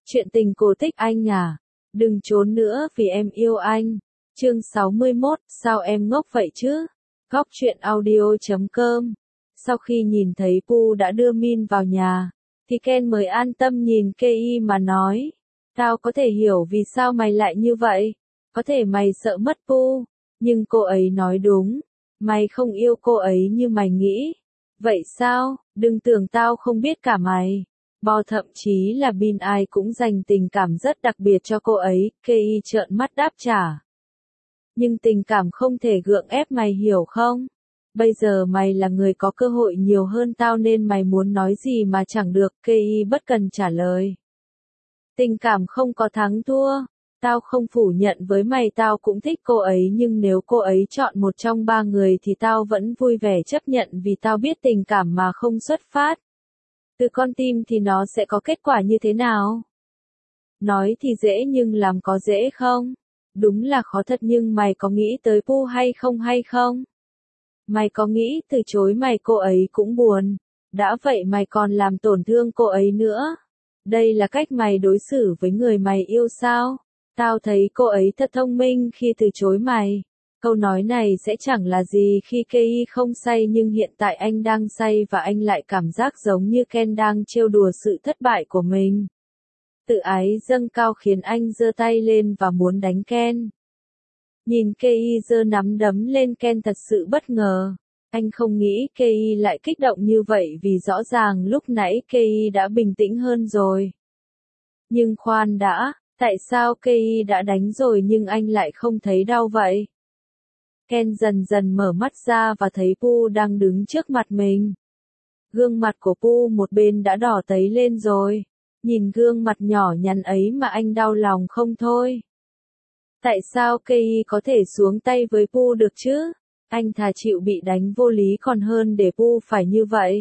Chuyện tình cổ tích anh à? Đừng trốn nữa vì em yêu anh. Chương 61, sao em ngốc vậy chứ? Góc truyện audio.com. Sau khi nhìn thấy Pu đã đưa Min vào nhà, thì Ken mới an tâm nhìn Kei mà nói. Tao có thể hiểu vì sao mày lại như vậy. Có thể mày sợ mất Pu, nhưng cô ấy nói đúng. Mày không yêu cô ấy như mày nghĩ. Vậy sao? Đừng tưởng tao không biết cả mày. Thậm chí là Bin ai cũng dành tình cảm rất đặc biệt cho cô ấy, Kei trợn mắt đáp trả. Nhưng tình cảm không thể gượng ép mày hiểu không? Bây giờ mày là người có cơ hội nhiều hơn tao nên mày muốn nói gì mà chẳng được, Kei bất cần trả lời. Tình cảm không có thắng thua. Tao không phủ nhận với mày tao cũng thích cô ấy nhưng nếu cô ấy chọn một trong ba người thì tao vẫn vui vẻ chấp nhận vì tao biết tình cảm mà không xuất phát từ con tim thì nó sẽ có kết quả như thế nào? Nói thì dễ nhưng làm có dễ không? Đúng là khó thật nhưng mày có nghĩ tới Pu hay không? Mày có nghĩ từ chối mày cô ấy cũng buồn. Đã vậy mày còn làm tổn thương cô ấy nữa. Đây là cách mày đối xử với người mày yêu sao? Tao thấy cô ấy thật thông minh khi từ chối mày. Câu nói này sẽ chẳng là gì khi Kei không say nhưng hiện tại anh đang say và anh lại cảm giác giống như Ken đang trêu đùa sự thất bại của mình. Tự ái dâng cao khiến anh giơ tay lên và muốn đánh Ken. Nhìn Kei giơ nắm đấm lên Ken thật sự bất ngờ. Anh không nghĩ Kei lại kích động như vậy vì rõ ràng lúc nãy Kei đã bình tĩnh hơn rồi. Nhưng khoan đã, tại sao Kei đã đánh rồi nhưng anh lại không thấy đau vậy? Ken dần dần mở mắt ra và thấy Pu đang đứng trước mặt mình. Gương mặt của Pu một bên đã đỏ tấy lên rồi. Nhìn gương mặt nhỏ nhắn ấy mà anh đau lòng không thôi. Tại sao Kei có thể xuống tay với Pu được chứ? Anh thà chịu bị đánh vô lý còn hơn để Pu phải như vậy.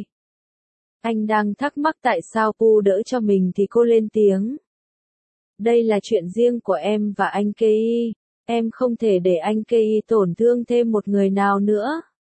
Anh đang thắc mắc tại sao Pu đỡ cho mình thì cô lên tiếng. Đây là chuyện riêng của em và anh Kei. Em không thể để anh Kei tổn thương thêm một người nào nữa.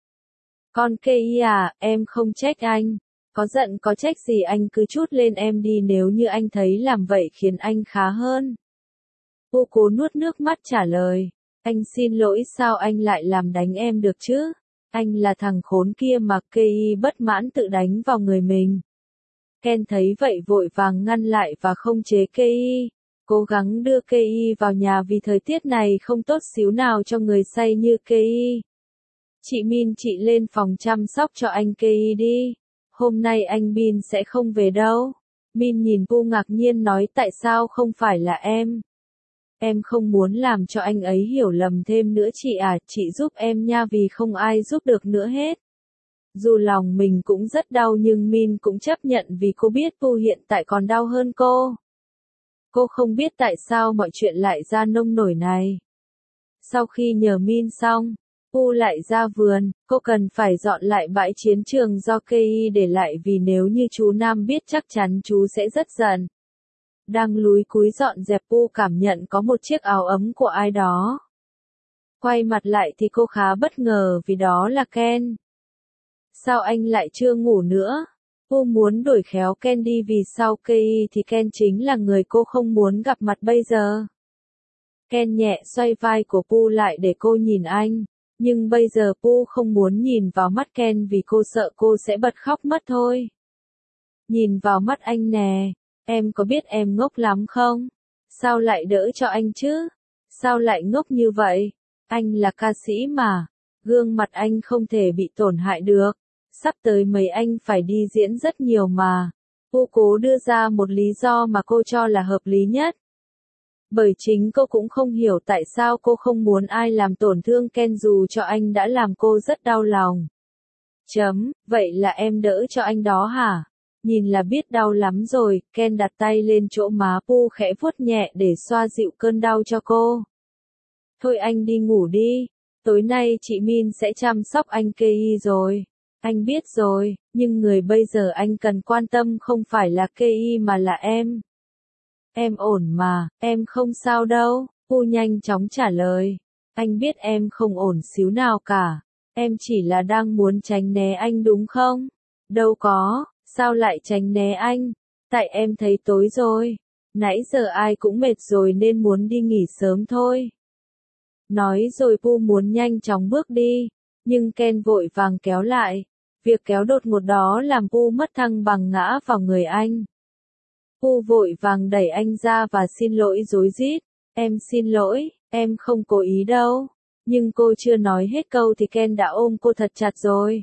Con Kei à, em không trách anh. Có giận có trách gì anh cứ trút lên em đi nếu như anh thấy làm vậy khiến anh khá hơn. Pu cố nuốt nước mắt trả lời. Anh xin lỗi sao anh lại làm đánh em được chứ? Anh là thằng khốn kia mà Kei bất mãn tự đánh vào người mình. Ken thấy vậy vội vàng ngăn lại và không chế Kei. Cố gắng đưa Kei vào nhà vì thời tiết này không tốt xíu nào cho người say như Kei. Chị Min chị lên phòng chăm sóc cho anh Kei đi. Hôm nay anh Bin sẽ không về đâu. Min nhìn Pu ngạc nhiên nói tại sao không phải là em. Em không muốn làm cho anh ấy hiểu lầm thêm nữa chị à, chị giúp em nha vì không ai giúp được nữa hết. Dù lòng mình cũng rất đau nhưng Min cũng chấp nhận vì cô biết Pu hiện tại còn đau hơn cô. Cô không biết tại sao mọi chuyện lại ra nông nổi này. Sau khi nhờ Min xong, Pu lại ra vườn, cô cần phải dọn lại bãi chiến trường do Kei để lại vì nếu như chú Nam biết chắc chắn chú sẽ rất giận. Đang lúi cúi dọn dẹp Pu cảm nhận có một chiếc áo ấm của ai đó. Quay mặt lại thì cô khá bất ngờ vì đó là Ken. Sao anh lại chưa ngủ nữa? Pu muốn đuổi khéo Ken đi vì sau Kei thì Ken chính là người cô không muốn gặp mặt bây giờ. Ken nhẹ xoay vai của Pu lại để cô nhìn anh. Nhưng bây giờ Pu không muốn nhìn vào mắt Ken vì cô sợ cô sẽ bật khóc mất thôi. Nhìn vào mắt anh nè, em có biết em ngốc lắm không? Sao lại đỡ cho anh chứ? Sao lại ngốc như vậy? Anh là ca sĩ mà, gương mặt anh không thể bị tổn hại được. Sắp tới mấy anh phải đi diễn rất nhiều mà. Pu cố đưa ra một lý do mà cô cho là hợp lý nhất. Bởi chính cô cũng không hiểu tại sao cô không muốn ai làm tổn thương Ken dù cho anh đã làm cô rất đau lòng. Vậy là em đỡ cho anh đó hả? Nhìn là biết đau lắm rồi, Ken đặt tay lên chỗ má Pu khẽ vuốt nhẹ để xoa dịu cơn đau cho cô. Thôi anh đi ngủ đi, tối nay chị Min sẽ chăm sóc anh Kei rồi. Anh biết rồi, nhưng người bây giờ anh cần quan tâm không phải là Kei mà là em. Em ổn mà, em không sao đâu, Pu nhanh chóng trả lời. Anh biết em không ổn xíu nào cả. Em chỉ là đang muốn tránh né anh đúng không? Đâu có, sao lại tránh né anh? Tại em thấy tối rồi. Nãy giờ ai cũng mệt rồi nên muốn đi nghỉ sớm thôi. Nói rồi Pu muốn nhanh chóng bước đi, nhưng Ken vội vàng kéo lại. Việc kéo đột ngột đó làm Pu mất thăng bằng ngã vào người anh. Pu vội vàng đẩy anh ra và xin lỗi rối rít. Em xin lỗi, em không cố ý đâu. Nhưng cô chưa nói hết câu thì Ken đã ôm cô thật chặt rồi.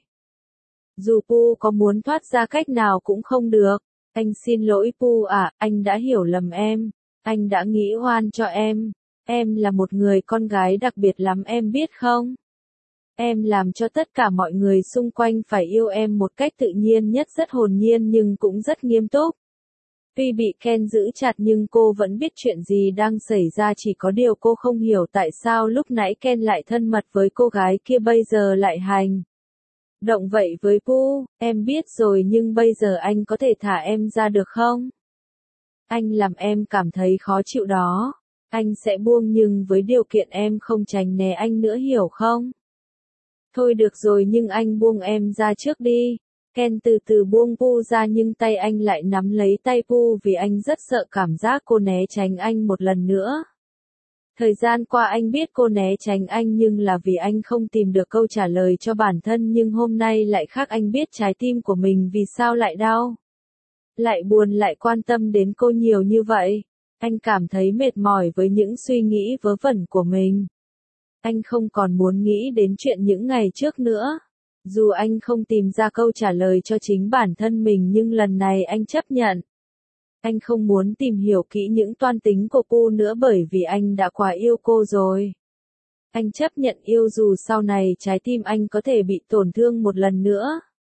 Dù Pu có muốn thoát ra cách nào cũng không được. Anh xin lỗi Pu à, anh đã hiểu lầm em. Anh đã nghĩ oan cho em. Em là một người con gái đặc biệt lắm em biết không? Em làm cho tất cả mọi người xung quanh phải yêu em một cách tự nhiên nhất, rất hồn nhiên nhưng cũng rất nghiêm túc. Tuy bị Ken giữ chặt nhưng cô vẫn biết chuyện gì đang xảy ra, chỉ có điều cô không hiểu tại sao lúc nãy Ken lại thân mật với cô gái kia bây giờ lại hành động vậy với Pu. Em biết rồi nhưng bây giờ anh có thể thả em ra được không? Anh làm em cảm thấy khó chịu đó. Anh sẽ buông nhưng với điều kiện em không tránh né anh nữa hiểu không? Thôi được rồi nhưng anh buông em ra trước đi. Ken từ từ buông Pu ra nhưng tay anh lại nắm lấy tay Pu vì anh rất sợ cảm giác cô né tránh anh một lần nữa. Thời gian qua anh biết cô né tránh anh nhưng là vì anh không tìm được câu trả lời cho bản thân, nhưng hôm nay lại khác, anh biết trái tim của mình vì sao lại đau. Lại buồn lại quan tâm đến cô nhiều như vậy. Anh cảm thấy mệt mỏi với những suy nghĩ vớ vẩn của mình. Anh không còn muốn nghĩ đến chuyện những ngày trước nữa. Dù anh không tìm ra câu trả lời cho chính bản thân mình nhưng lần này anh chấp nhận. Anh không muốn tìm hiểu kỹ những toan tính của cô nữa bởi vì anh đã quá yêu cô rồi. Anh chấp nhận yêu dù sau này trái tim anh có thể bị tổn thương một lần nữa.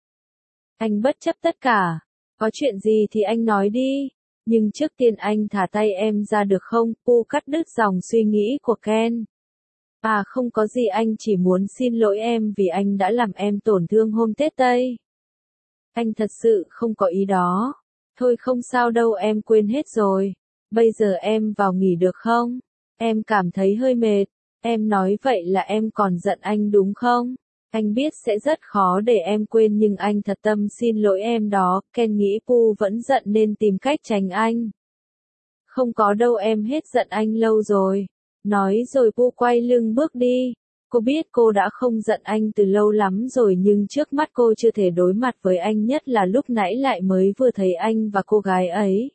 Anh bất chấp tất cả. Có chuyện gì thì anh nói đi. Nhưng trước tiên anh thả tay em ra được không? Pu cắt đứt dòng suy nghĩ của Ken. À không có gì, anh chỉ muốn xin lỗi em vì anh đã làm em tổn thương hôm Tết Tây. Anh thật sự không có ý đó. Thôi không sao đâu, em quên hết rồi. Bây giờ em vào nghỉ được không? Em cảm thấy hơi mệt. Em nói vậy là em còn giận anh đúng không? Anh biết sẽ rất khó để em quên nhưng anh thật tâm xin lỗi em đó. Ken nghĩ Pu vẫn giận nên tìm cách tránh anh. Không có đâu, em hết giận anh lâu rồi. Nói rồi Pu quay lưng bước đi. Cô biết cô đã không giận anh từ lâu lắm rồi nhưng trước mắt cô chưa thể đối mặt với anh, nhất là lúc nãy lại mới vừa thấy anh và cô gái ấy.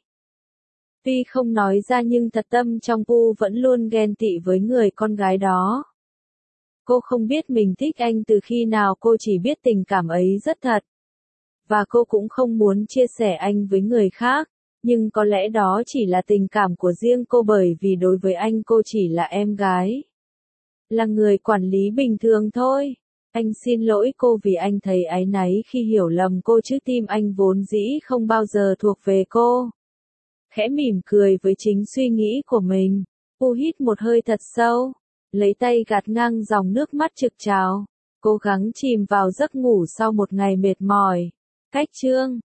Tuy không nói ra nhưng thật tâm trong Pu vẫn luôn ghen tị với người con gái đó. Cô không biết mình thích anh từ khi nào, cô chỉ biết tình cảm ấy rất thật. Và cô cũng không muốn chia sẻ anh với người khác. Nhưng có lẽ đó chỉ là tình cảm của riêng cô bởi vì đối với anh cô chỉ là em gái. Là người quản lý bình thường thôi. Anh xin lỗi cô vì anh thấy áy náy khi hiểu lầm cô chứ tim anh vốn dĩ không bao giờ thuộc về cô. Khẽ mỉm cười với chính suy nghĩ của mình. Pu hít một hơi thật sâu. Lấy tay gạt ngang dòng nước mắt trực trào. Cố gắng chìm vào giấc ngủ sau một ngày mệt mỏi. Cách chương